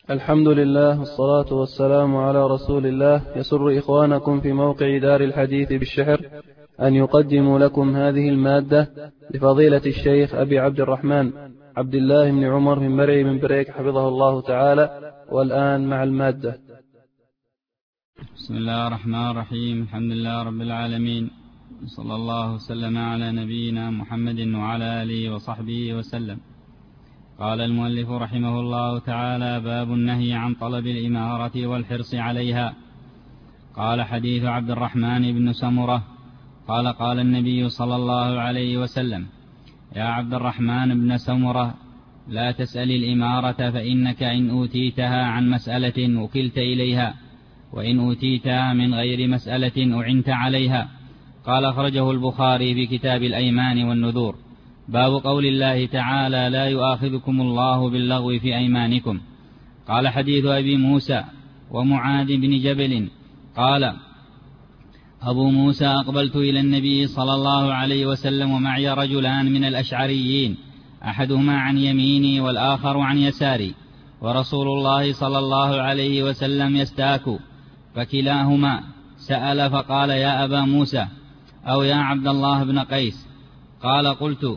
الحمد لله والصلاة والسلام على رسول الله. يسر إخوانكم في موقع دار الحديث بالشحر أن يقدموا لكم هذه المادة لفضيلة الشيخ أبي عبد الرحمن عبد الله بن عمر من مرعي من بريك حفظه الله تعالى. والآن مع المادة. بسم الله الرحمن الرحيم. الحمد لله رب العالمين، صلى الله وسلم على نبينا محمد وعلى آله وصحبه وسلم. قال المؤلف رحمه الله تعالى: باب النهي عن طلب الإمارة والحرص عليها. قال: حديث عبد الرحمن بن سمرة قال النبي صلى الله عليه وسلم: يا عبد الرحمن بن سمرة، لا تسأل الإمارة، فإنك إن أوتيتها عن مسألة وكلت إليها، وإن أوتيتها من غير مسألة أعنت عليها. قال: أخرجه البخاري في كتاب الأيمان والنذور. باب قول الله تعالى: لا يؤاخذكم الله باللغو في أيمانكم. قال: حديث أبي موسى ومعاذ بن جبل قال أبو موسى: أقبلت إلى النبي صلى الله عليه وسلم ومعي رجلان من الأشعريين، أحدهما عن يميني والآخر عن يساري، ورسول الله صلى الله عليه وسلم يستاك، فكلاهما سأل فقال: يا أبا موسى، أو يا عبد الله بن قيس. قال: قلت: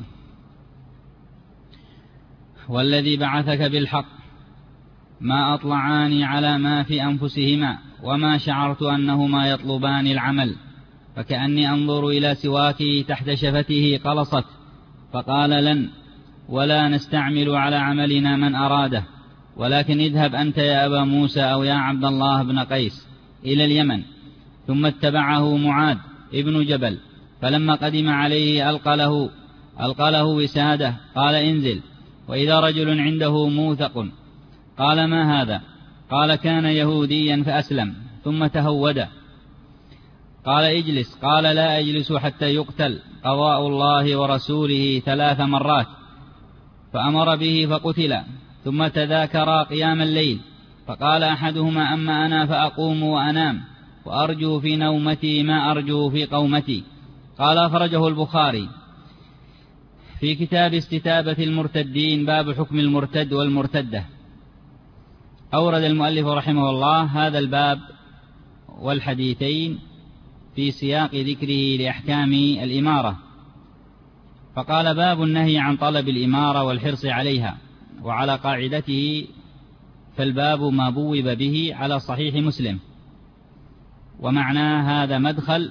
والذي بعثك بالحق، ما أطلعاني على ما في أنفسهما، وما شعرت أنهما يطلبان العمل، فكأني أنظر إلى سواكه تحت شفته قلصت. فقال: لن ولا نستعمل على عملنا من أراده، ولكن اذهب أنت يا أبا موسى أو يا عبد الله بن قيس إلى اليمن. ثم اتبعه معاذ ابن جبل، فلما قدم عليه ألقى له وسادة، قال: انزل. وإذا رجل عنده موثق. قال: ما هذا؟ قال: كان يهوديا فأسلم ثم تهود. قال: اجلس. قال: لا أجلس حتى يقتل قضاء الله ورسوله 3 مرات. فأمر به فقتل. ثم تذاكرا قيام الليل، فقال أحدهما: أما أنا فأقوم وأنام، وأرجو في نومتي ما أرجو في قومتي. قال: أخرجه البخاري في كتاب استتابة المرتدين، باب حكم المرتد والمرتدة. أورد المؤلف رحمه الله هذا الباب والحديثين في سياق ذكره لأحكام الإمارة، فقال: باب النهي عن طلب الإمارة والحرص عليها. وعلى قاعدته فالباب ما بوب به على صحيح مسلم، ومعنى هذا مدخل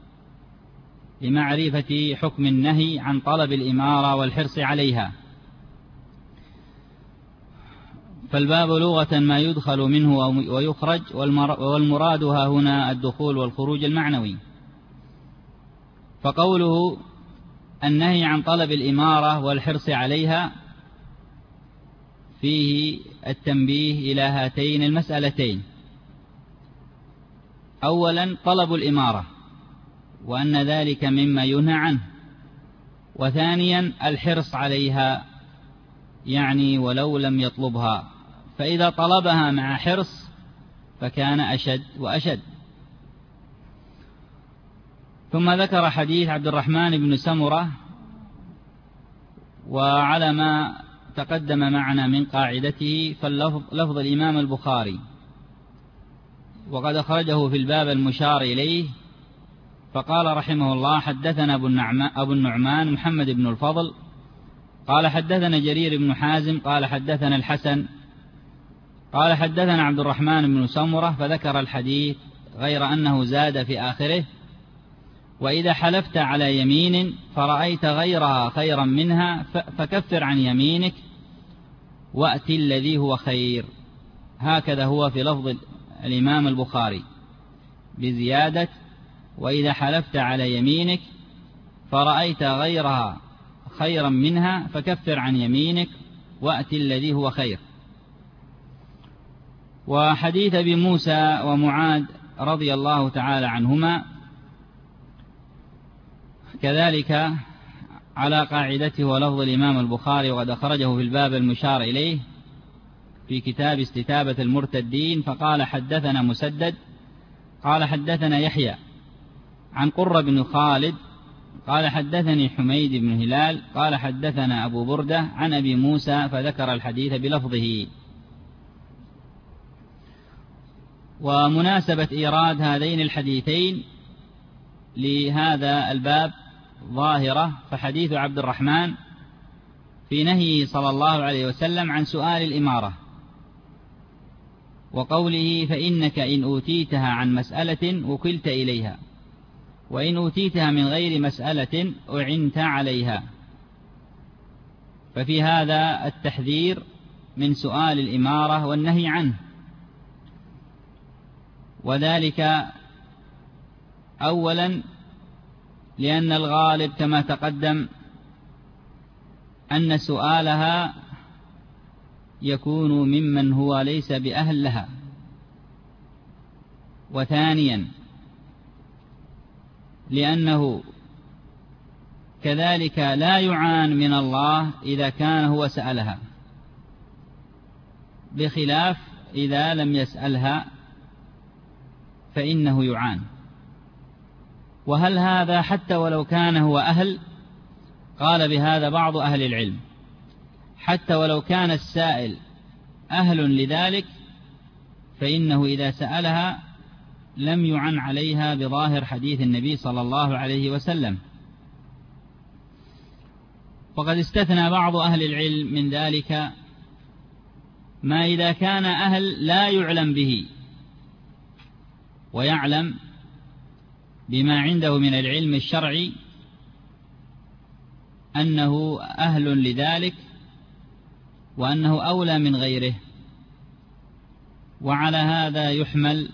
لمعرفة حكم النهي عن طلب الإمارة والحرص عليها. فالباب لغة ما يدخل منه ويخرج، والمراد ها هنا الدخول والخروج المعنوي. فقوله النهي عن طلب الإمارة والحرص عليها فيه التنبيه إلى هاتين المسألتين: أولا طلب الإمارة، وأن ذلك مما ينهى عنه، وثانيا الحرص عليها، يعني ولو لم يطلبها، فإذا طلبها مع حرص فكان أشد وأشد. ثم ذكر حديث عبد الرحمن بن سمرة، وعلى ما تقدم معنا من قاعدته فاللفظ الإمام البخاري، وقد أخرجه في الباب المشار إليه. فقال رحمه الله: حدثنا أبو النعمان محمد بن الفضل قال حدثنا جرير بن حازم قال حدثنا الحسن قال حدثنا عبد الرحمن بن سمرة، فذكر الحديث غير أنه زاد في آخره: وإذا حلفت على يمين فرأيت غيرها خيرا منها فكفر عن يمينك وأت الذي هو خير. هكذا هو في لفظ الإمام البخاري، بزيادة: وإذا حلفت على يمينك فرأيت غيرها خيرا منها فكفر عن يمينك وأت الذي هو خير. وحديث أبي موسى ومعاذ رضي الله تعالى عنهما كذلك على قاعدته ولفظ الإمام البخاري، وقد أخرجه في الباب المشار إليه في كتاب استتابة المرتدين. فقال: حدثنا مسدد قال حدثنا يحيى عن قرة بن خالد قال حدثني حميد بن هلال قال حدثنا أبو بردة عن أبي موسى، فذكر الحديث بلفظه. ومناسبة إيراد هذين الحديثين لهذا الباب ظاهرة، فحديث عبد الرحمن في نهيه صلى الله عليه وسلم عن سؤال الإمارة، وقوله فإنك إن أوتيتها عن مسألة وكلت إليها، وإن أوتيتها من غير مسألة أعنت عليها. ففي هذا التحذير من سؤال الإمارة والنهي عنه، وذلك أولا لأن الغالب كما تقدم أن سؤالها يكون ممن هو ليس بأهل لها، وثانيا لأنه كذلك لا يعان من الله إذا كان هو سألها، بخلاف إذا لم يسألها فإنه يعان. وهل هذا حتى ولو كان هو أهل؟ قال بهذا بعض أهل العلم، حتى ولو كان السائل أهل لذلك فإنه إذا سألها لم يعن عليها بظاهر حديث النبي صلى الله عليه وسلم. وقد استثنى بعض أهل العلم من ذلك ما إذا كان أهل لا يعلم به ويعلم بما عنده من العلم الشرعي أنه أهل لذلك وأنه أولى من غيره. وعلى هذا يحمل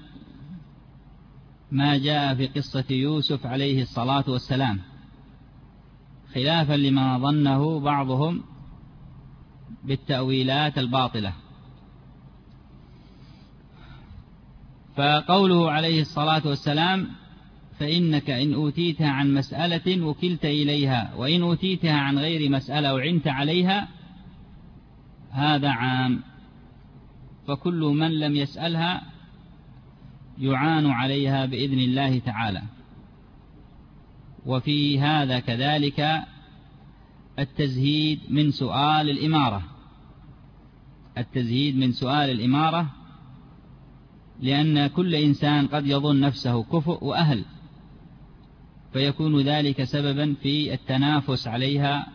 ما جاء في قصة يوسف عليه الصلاة والسلام، خلافا لما ظنه بعضهم بالتأويلات الباطلة. فقوله عليه الصلاة والسلام فإنك إن أوتيتها عن مسألة وكلت إليها، وإن أوتيتها عن غير مسألة أعنت عليها، هذا عام، فكل من لم يسألها يعان عليها بإذن الله تعالى. وفي هذا كذلك التزهيد من سؤال الإمارة، التزهيد من سؤال الإمارة، لأن كل إنسان قد يظن نفسه كفء وأهل، فيكون ذلك سببا في التنافس عليها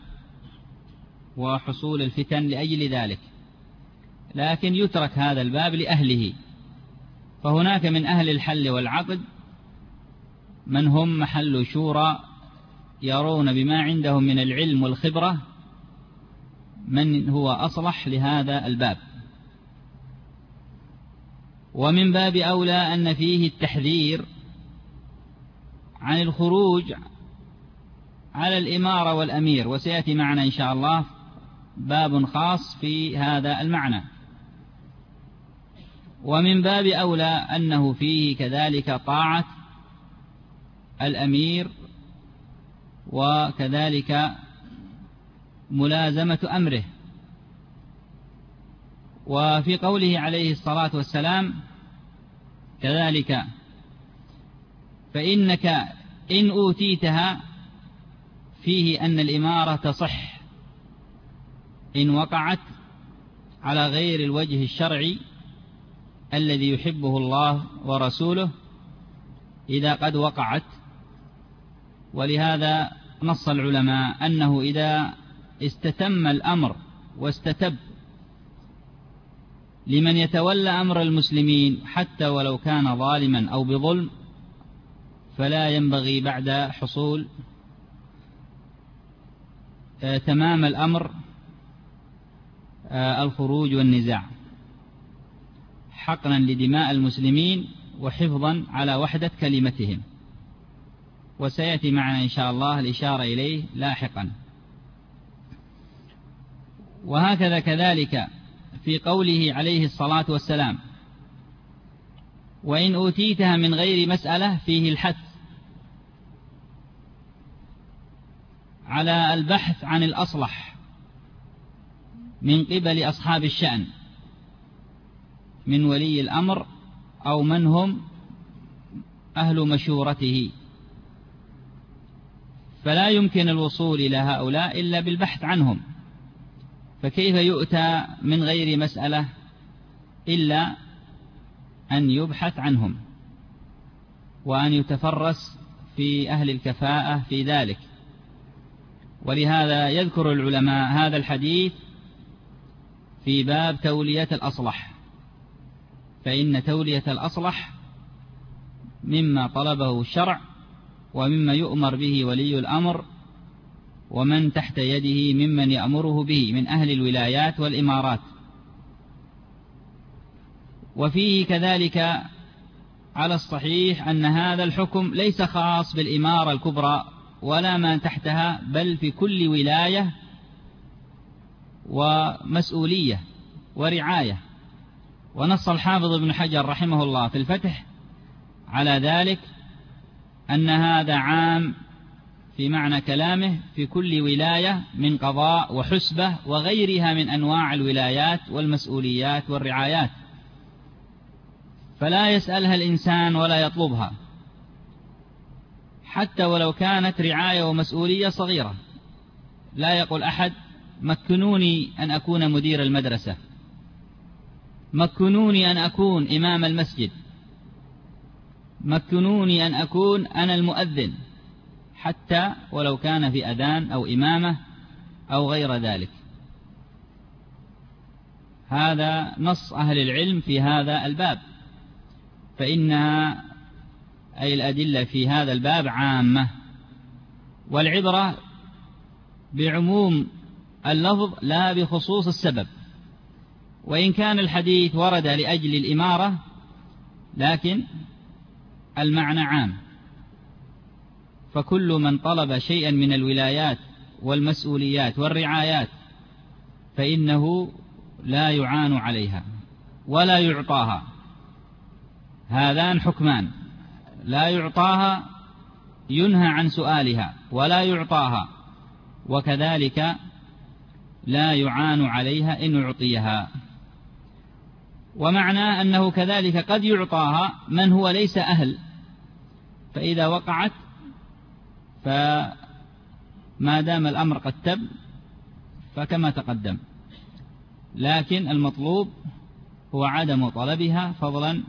وحصول الفتن لأجل ذلك. لكن يترك هذا الباب لأهله، فهناك من أهل الحل والعقد من هم محل شورى يرون بما عندهم من العلم والخبرة من هو أصلح لهذا الباب. ومن باب أولى أن فيه التحذير عن الخروج على الإمارة والأمير، وسيأتي معنا إن شاء الله باب خاص في هذا المعنى. ومن باب أولى أنه فيه كذلك طاعة الأمير وكذلك ملازمة أمره. وفي قوله عليه الصلاة والسلام كذلك فإنك إن أوتيتها، فيه أن الإمارة تصح إن وقعت على غير الوجه الشرعي الذي يحبه الله ورسوله إذا قد وقعت. ولهذا نص العلماء أنه إذا استتم الأمر واستتب لمن يتولى أمر المسلمين حتى ولو كان ظالما أو بظلم، فلا ينبغي بعد حصول تمام الأمر الخروج والنزاع، حقنا لدماء المسلمين وحفظا على وحدة كلمتهم. وسيأتي معنا إن شاء الله الإشارة إليه لاحقا. وهكذا كذلك في قوله عليه الصلاة والسلام وإن أوتيتها من غير مسألة، فيه الحث على البحث عن الأصلح من قبل أصحاب الشأن من ولي الأمر أو من هم أهل مشورته، فلا يمكن الوصول إلى هؤلاء إلا بالبحث عنهم. فكيف يؤتى من غير مسألة إلا أن يبحث عنهم وأن يتفرس في أهل الكفاءة في ذلك. ولهذا يذكر العلماء هذا الحديث في باب تولية الأصلح، فإن تولية الأصلح مما طلبه الشرع ومما يؤمر به ولي الأمر ومن تحت يده ممن يأمره به من أهل الولايات والإمارات. وفيه كذلك على الصحيح أن هذا الحكم ليس خاص بالإمارة الكبرى ولا ما تحتها، بل في كل ولاية ومسؤولية ورعاية. ونص الحافظ ابن حجر رحمه الله في الفتح على ذلك أن هذا عام في معنى كلامه في كل ولاية من قضاء وحسبة وغيرها من أنواع الولايات والمسؤوليات والرعايات، فلا يسألها الإنسان ولا يطلبها حتى ولو كانت رعاية ومسؤولية صغيرة. لا يقول أحد مكنوني أن أكون مدير المدرسة، مكنوني أن أكون إمام المسجد، مكنوني أن أكون أنا المؤذن، حتى ولو كان في أذان أو إمامة أو غير ذلك. هذا نص أهل العلم في هذا الباب، فإنها أي الأدلة في هذا الباب عامة، والعبرة بعموم اللفظ لا بخصوص السبب. وإن كان الحديث ورد لأجل الإمارة لكن المعنى عام، فكل من طلب شيئا من الولايات والمسؤوليات والرعايات فإنه لا يعان عليها ولا يعطاها. هذان حكمان: لا يعطاها ينهى عن سؤالها ولا يعطاها، وكذلك لا يعان عليها إن يعطيها. ومعنى أنه كذلك قد يعطاها من هو ليس أهل، فإذا وقعت فما دام الأمر قد تم فكما تقدم، لكن المطلوب هو عدم طلبها، فضلا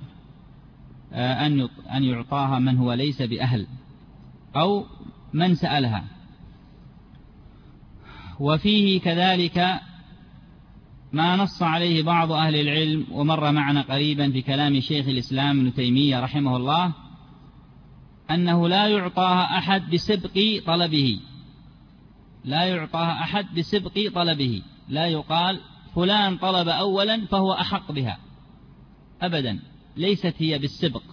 أن يعطاها من هو ليس بأهل أو من سألها. وفيه كذلك ما نص عليه بعض أهل العلم ومر معنا قريبا في كلام شيخ الإسلام ابن تيمية رحمه الله، أنه لا يعطاها أحد بسبق طلبه، لا يعطاها أحد بسبق طلبه، لا يقال فلان طلب أولا فهو أحق بها أبدا، ليست هي بالسبق،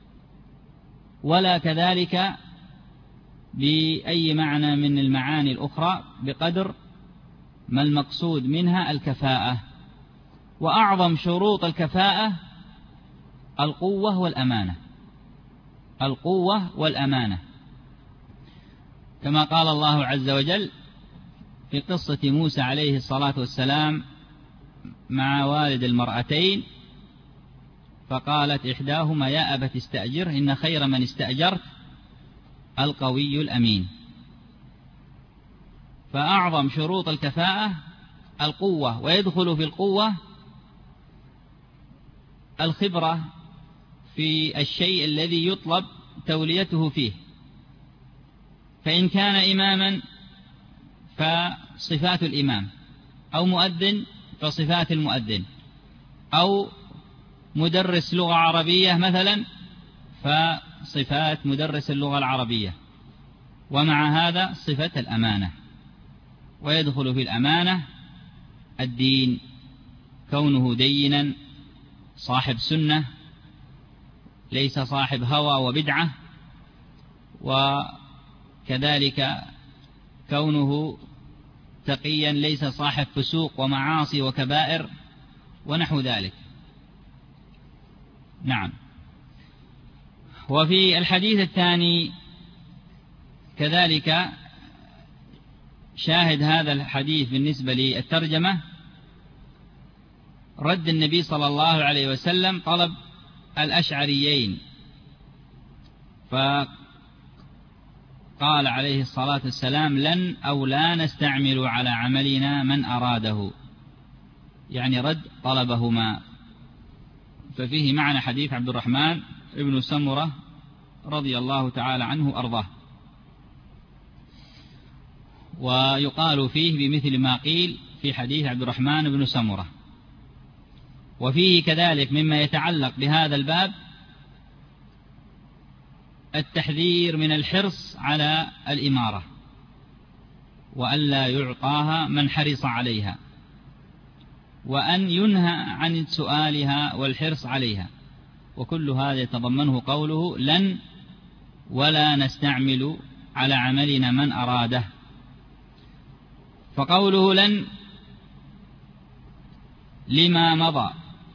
ولا كذلك بأي معنى من المعاني الأخرى، بقدر ما المقصود منها الكفاءة. وأعظم شروط الكفاءة القوة والأمانة، القوة والأمانة، كما قال الله عز وجل في قصة موسى عليه الصلاة والسلام مع والد المرأتين، فقالت إحداهما يا أبت استأجره إن خير من استأجرت القوي الأمين. فأعظم شروط الكفاءة القوة، ويدخل في القوة الخبرة في الشيء الذي يطلب توليته فيه، فإن كان إماما فصفات الإمام، أو مؤذن فصفات المؤذن، أو مدرس لغة عربية مثلا فصفات مدرس اللغة العربية، ومع هذا صفة الأمانة. ويدخل في الأمانة الدين، كونه دينا صاحب سنة ليس صاحب هوى وبدعة، وكذلك كونه تقيا ليس صاحب فسوق ومعاصي وكبائر ونحو ذلك. نعم. وفي الحديث الثاني كذلك شاهد هذا الحديث بالنسبة للترجمة رد النبي صلى الله عليه وسلم طلب الأشعريين، فقال عليه الصلاة والسلام لن أو لا نستعمل على عملنا من أراده، يعني رد طلبهما. ففيه معنى حديث عبد الرحمن ابن سمرة رضي الله تعالى عنه أرضاه، ويقال فيه بمثل ما قيل في حديث عبد الرحمن بن سمرة. وفيه كذلك مما يتعلق بهذا الباب التحذير من الحرص على الإمارة، وألا يعطاها من حرص عليها، وأن ينهى عن سؤالها والحرص عليها. وكل هذا يتضمنه قوله لن ولا نستعمل على عملنا من أراده. فقوله لن لما مضى،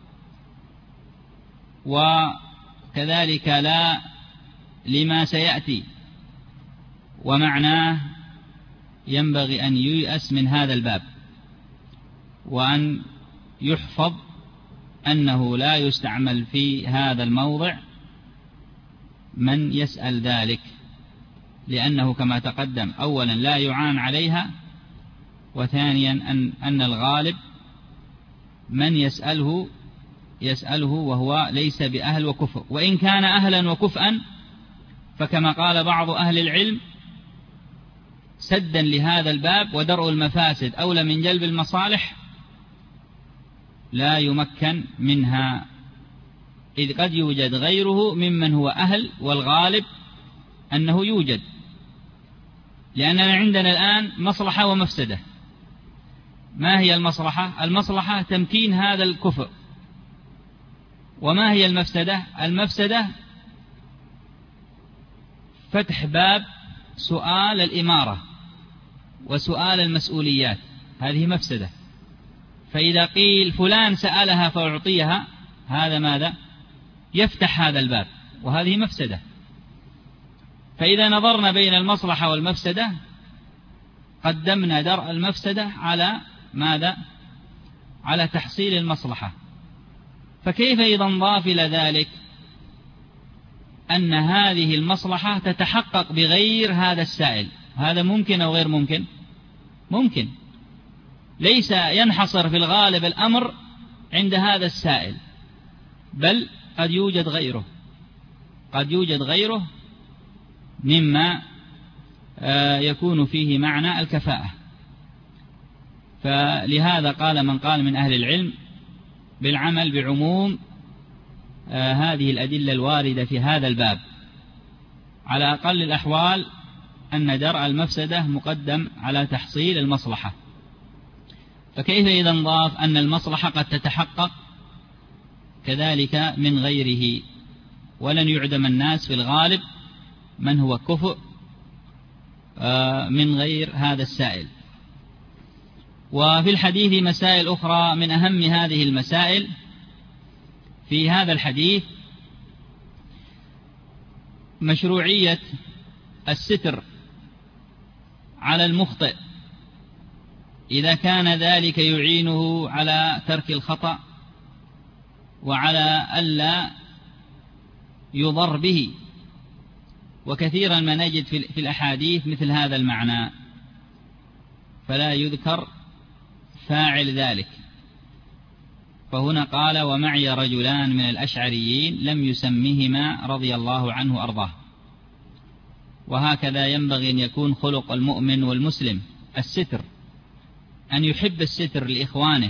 وكذلك لا لما سيأتي، ومعناه ينبغي أن ييأس من هذا الباب، وأن يحفظ أنه لا يستعمل في هذا الموضع من يسأل ذلك، لأنه كما تقدم أولا لا يعان عليها، وثانيا أن الغالب من يسأله وهو ليس بأهل وكفء، وإن كان أهلا وكفءا فكما قال بعض أهل العلم سدا لهذا الباب ودرء المفاسد أولى من جلب المصالح لا يمكن منها، إذ قد يوجد غيره ممن هو أهل، والغالب أنه يوجد، لأننا عندنا الآن مصلحة ومفسدة. ما هي المصلحة؟ المصلحة تمكين هذا الكفء. وما هي المفسدة؟ المفسدة فتح باب سؤال الإمارة وسؤال المسؤوليات، هذه مفسدة. فإذا قيل فلان سألها فأعطيها، هذا ماذا؟ يفتح هذا الباب، وهذه مفسدة. فإذا نظرنا بين المصلحة والمفسدة قدمنا درء المفسدة على ماذا؟ على تحصيل المصلحة. فكيف إذا نضاف إلى ذلك أن هذه المصلحة تتحقق بغير هذا السائل؟ هذا ممكن أو غير ممكن؟ ممكن. ليس ينحصر في الغالب الأمر عند هذا السائل، بل قد يوجد غيره، قد يوجد غيره مما يكون فيه معنى الكفاءة. فلهذا قال من قال من أهل العلم بالعمل بعموم هذه الأدلة الواردة في هذا الباب، على أقل الأحوال أن درء المفسدة مقدم على تحصيل المصلحة. فكيف إذا نضاف أن المصلحة قد تتحقق كذلك من غيره، ولن يعدم الناس في الغالب من هو كفء من غير هذا السائل. وفي الحديث مسائل أخرى، من أهم هذه المسائل في هذا الحديث مشروعية الستر على المخطئ إذا كان ذلك يعينه على ترك الخطأ وعلى ألا يضر به. وكثيرا ما نجد في الأحاديث مثل هذا المعنى، فلا يذكر فاعل ذلك. فهنا قال ومعي رجلان من الأشعريين لم يسمهما رضي الله عنه أرضاه. وهكذا ينبغي أن يكون خلق المؤمن والمسلم الستر، أن يحب الستر لإخوانه،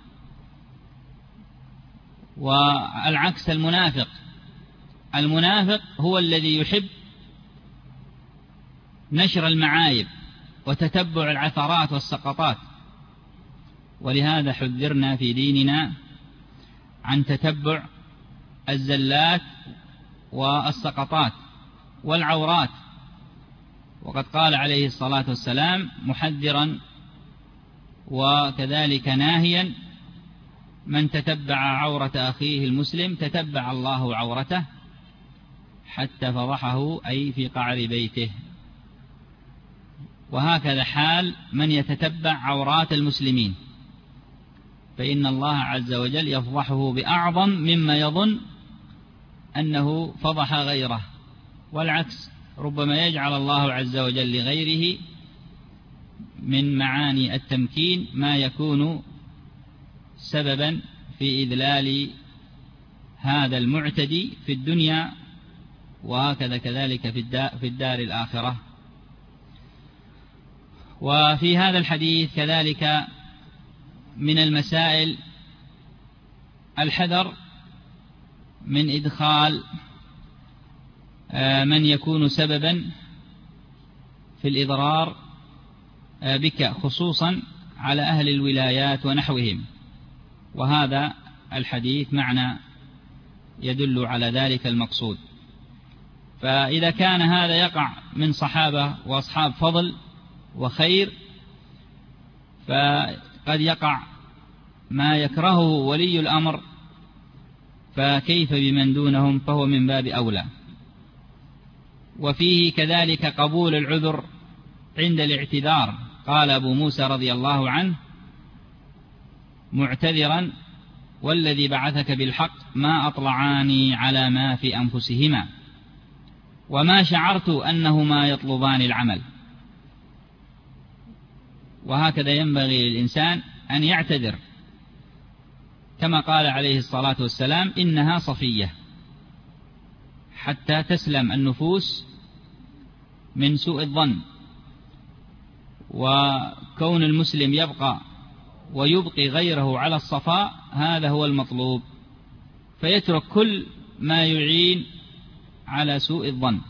والعكس المنافق. المنافق هو الذي يحب نشر المعايب وتتبع العثرات والسقطات. ولهذا حذرنا في ديننا عن تتبع الزلات والسقطات والعورات. وقد قال عليه الصلاة والسلام محذرا وكذلك ناهيا: من تتبع عورة أخيه المسلم تتبع الله عورته حتى فضحه، أي في قعر بيته. وهكذا حال من يتتبع عورات المسلمين، فإن الله عز وجل يفضحه بأعظم مما يظن أنه فضح غيره. والعكس، ربما يجعل الله عز وجل لغيره من معاني التمكين ما يكون سببا في إذلال هذا المعتدي في الدنيا، وهكذا كذلك في الدار الآخرة. وفي هذا الحديث كذلك من المسائل الحذر من إدخال من يكون سببا في الإضرار بك، خصوصا على أهل الولايات ونحوهم، وهذا الحديث معنى يدل على ذلك المقصود. فإذا كان هذا يقع من صحابة وأصحاب فضل وخير، فقد يقع ما يكرهه ولي الأمر، فكيف بمن دونهم؟ فهو من باب أولى. وفيه كذلك قبول العذر عند الاعتذار. قال أبو موسى رضي الله عنه معتذرا: والذي بعثك بالحق ما أطلعاني على ما في أنفسهما وما شعرت أنهما يطلبان العمل. وهكذا ينبغي للإنسان أن يعتذر، كما قال عليه الصلاة والسلام: إنها صفية، حتى تسلم النفوس من سوء الظن. وكون المسلم يبقى ويبقي غيره على الصفاء هذا هو المطلوب، فيترك كل ما يعين على سوء الظن،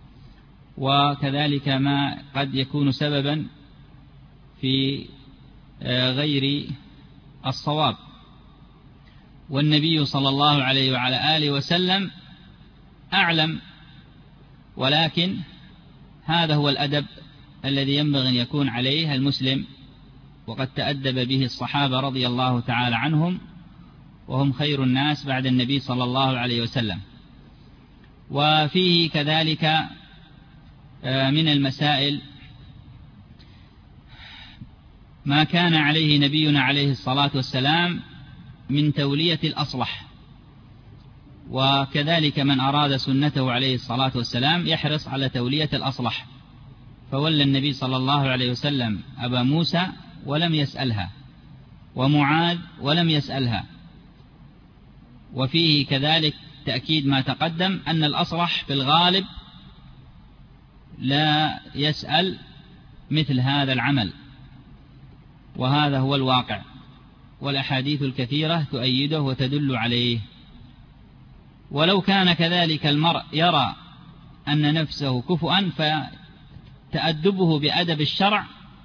وكذلك ما قد يكون سببا في غير الصواب. والنبي صلى الله عليه وعلى آله وسلم أعلم، ولكن هذا هو الأدب الذي ينبغي أن يكون عليه المسلم، وقد تأدب به الصحابة رضي الله تعالى عنهم، وهم خير الناس بعد النبي صلى الله عليه وسلم. وفيه كذلك من المسائل ما كان عليه نبينا عليه الصلاة والسلام من تولية الأصلح، وكذلك من أراد سنته عليه الصلاة والسلام يحرص على تولية الأصلح، فولى النبي صلى الله عليه وسلم أبا موسى ولم يسألها، ومعاذ ولم يسألها. وفيه كذلك تأكيد ما تقدم أن الأصلح في الغالب لا يسأل مثل هذا العمل، وهذا هو الواقع، والأحاديث الكثيرة تؤيده وتدل عليه. ولو كان كذلك المرء يرى أن نفسه كفؤا، فتأدبه بأدب الشرع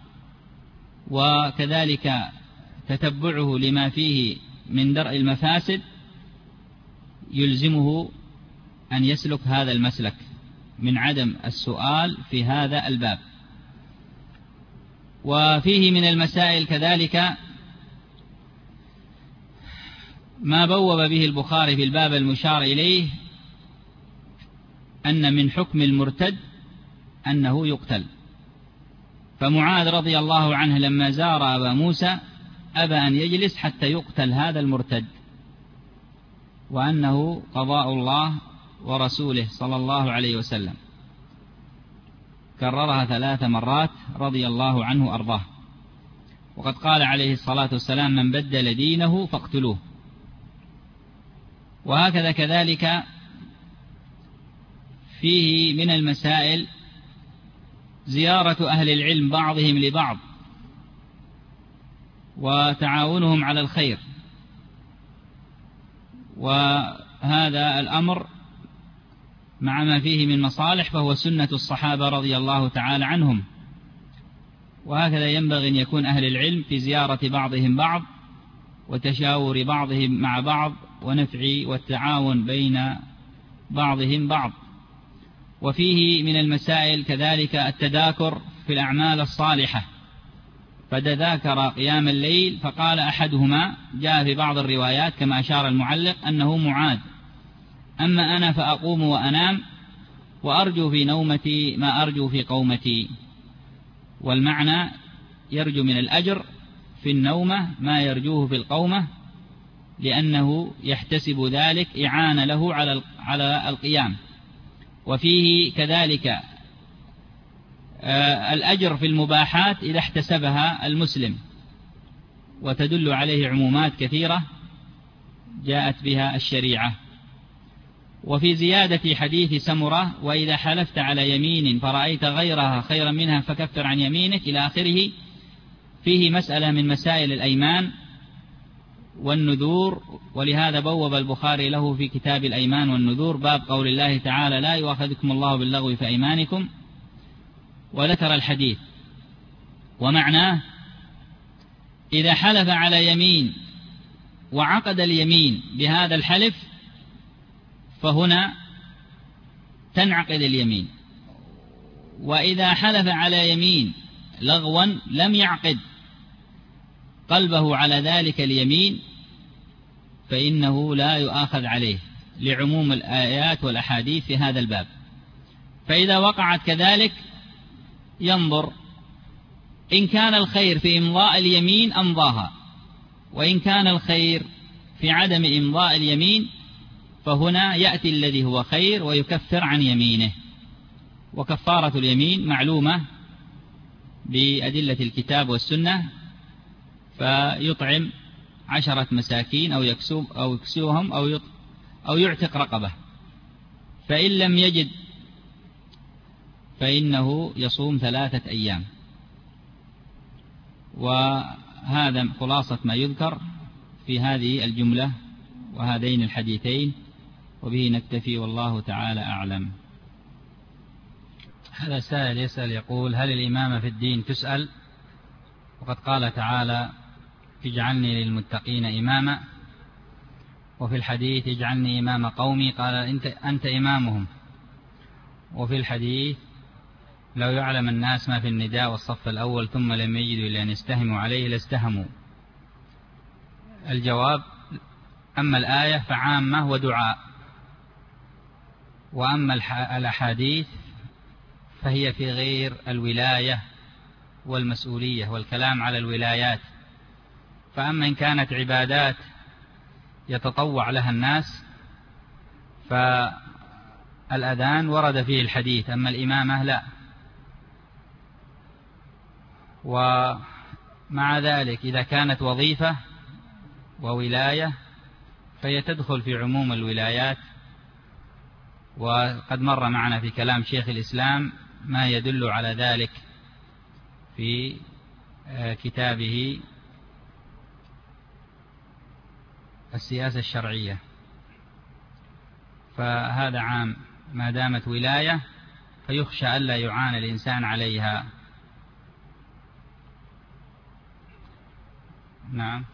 وكذلك تتبعه لما فيه من درء المفاسد يلزمه أن يسلك هذا المسلك من عدم السؤال في هذا الباب. وفيه من المسائل كذلك ما بوب به البخاري في الباب المشار إليه، أن من حكم المرتد أنه يقتل. فمعاذ رضي الله عنه لما زار أبا موسى أبى أن يجلس حتى يقتل هذا المرتد، وأنه قضاء الله ورسوله صلى الله عليه وسلم. كررها 3 مرات رضي الله عنه أرضاه. وقد قال عليه الصلاة والسلام: من بدل دينه فاقتلوه. وهكذا كذلك فيه من المسائل زيارة أهل العلم بعضهم لبعض وتعاونهم على الخير، وهذا الأمر مع ما فيه من مصالح فهو سنة الصحابة رضي الله تعالى عنهم. وهكذا ينبغي أن يكون أهل العلم في زيارة بعضهم بعض وتشاور بعضهم مع بعض ونفع والتعاون بين بعضهم بعض. وفيه من المسائل كذلك التذاكر في الأعمال الصالحة، فتذاكر قيام الليل، فقال أحدهما جاء في بعض الروايات كما أشار المعلق أنه معاذ: أما أنا فأقوم وأنام وأرجو في نومتي ما أرجو في قومتي. والمعنى يرجو من الأجر في النومة ما يرجوه في القومة، لأنه يحتسب ذلك إعانة له على القيام. وفيه كذلك الأجر في المباحات إذا احتسبها المسلم، وتدل عليه عمومات كثيرة جاءت بها الشريعة. وفي زيادة حديث سمرة: وإذا حلفت على يمين فرأيت غيرها خيرا منها فكفر عن يمينك، إلى آخره، فيه مسألة من مسائل الأيمان والنذور. ولهذا بوب البخاري له في كتاب الأيمان والنذور باب قول الله تعالى: لا يؤاخذكم الله باللغو في أيمانكم، وذكر الحديث. ومعناه: إذا حلف على يمين وعقد اليمين بهذا الحلف فهنا تنعقد اليمين، وإذا حلف على يمين لغوا لم يعقد قلبه على ذلك اليمين فإنه لا يؤاخذ عليه، لعموم الآيات والأحاديث في هذا الباب. فإذا وقعت كذلك ينظر إن كان الخير في إمضاء اليمين أمضاها، وإن كان الخير في عدم إمضاء اليمين فهنا يأتي الذي هو خير ويكفر عن يمينه. وكفارة اليمين معلومة بأدلة الكتاب والسنة، فيطعم 10 مساكين أو يكسوهم أو يعتق رقبة، فإن لم يجد فإنه يصوم 3 أيام. وهذا خلاصة ما يذكر في هذه الجملة وهذين الحديثين، وبه نكتفي والله تعالى أعلم. هذا سائل يسأل يقول: هل الإمامة في الدين تسأل؟ وقد قال تعالى: اجعلني للمتقين إماما، وفي الحديث: اجعلني إمام قومي، قال: أنت إمامهم. وفي الحديث: لو يعلم الناس ما في النداء والصف الأول ثم لم يجدوا إلا أن يستهموا عليه لاستهموا. الجواب: أما الآية فعامة ودعاء، وأما الأحاديث فهي في غير الولاية والمسؤولية والكلام على الولايات. فأما إن كانت عبادات يتطوع لها الناس فالأذان ورد فيه الحديث، أما الإمامة لا. ومع ذلك إذا كانت وظيفة وولاية فهي تدخل في عموم الولايات، وقد مر معنا في كلام شيخ الإسلام ما يدل على ذلك في كتابه السياسة الشرعية. فهذا عام، ما دامت ولاية فيخشى ألا يعان الإنسان عليها. نعم.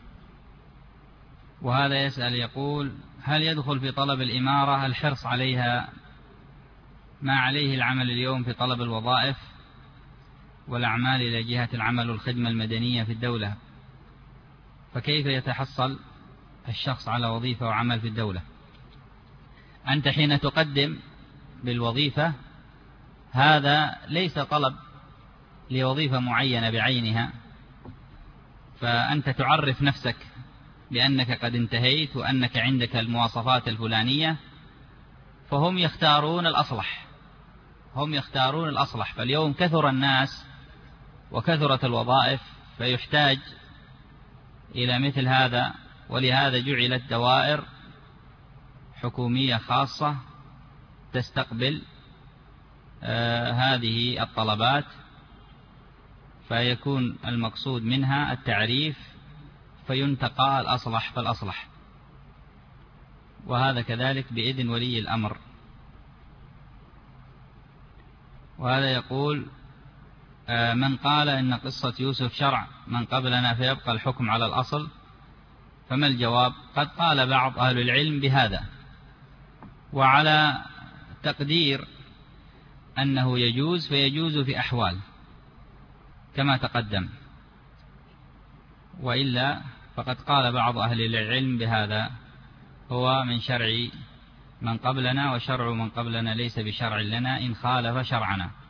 وهذا يسأل يقول: هل يدخل في طلب الإمارة الحرص عليها ما عليه العمل اليوم في طلب الوظائف والأعمال إلى جهة العمل والخدمة المدنية في الدولة؟ فكيف يتحصل الشخص على وظيفة وعمل في الدولة؟ أنت حين تقدم بالوظيفة هذا ليس طلب لوظيفة معينة بعينها، فأنت تعرف نفسك بأنك قد انتهيت وأنك عندك المواصفات الفلانية، فهم يختارون الأصلح. فاليوم كثر الناس وكثرت الوظائف، فيحتاج إلى مثل هذا، ولهذا جعلت دوائر حكومية خاصة تستقبل هذه الطلبات، فيكون المقصود منها التعريف، فينتقى الأصلح فالأصلح، وهذا كذلك بإذن ولي الأمر. وهذا يقول: من قال إن قصة يوسف شرع من قبلنا فيبقى الحكم على الأصل، فما الجواب؟ قد قال بعض أهل العلم بهذا، وعلى تقدير أنه يجوز فيجوز في أحوال كما تقدم، وإلا فقد قال بعض أهل العلم بهذا: هو من شرع من قبلنا، وشرع من قبلنا ليس بشرع لنا إن خالف شرعنا.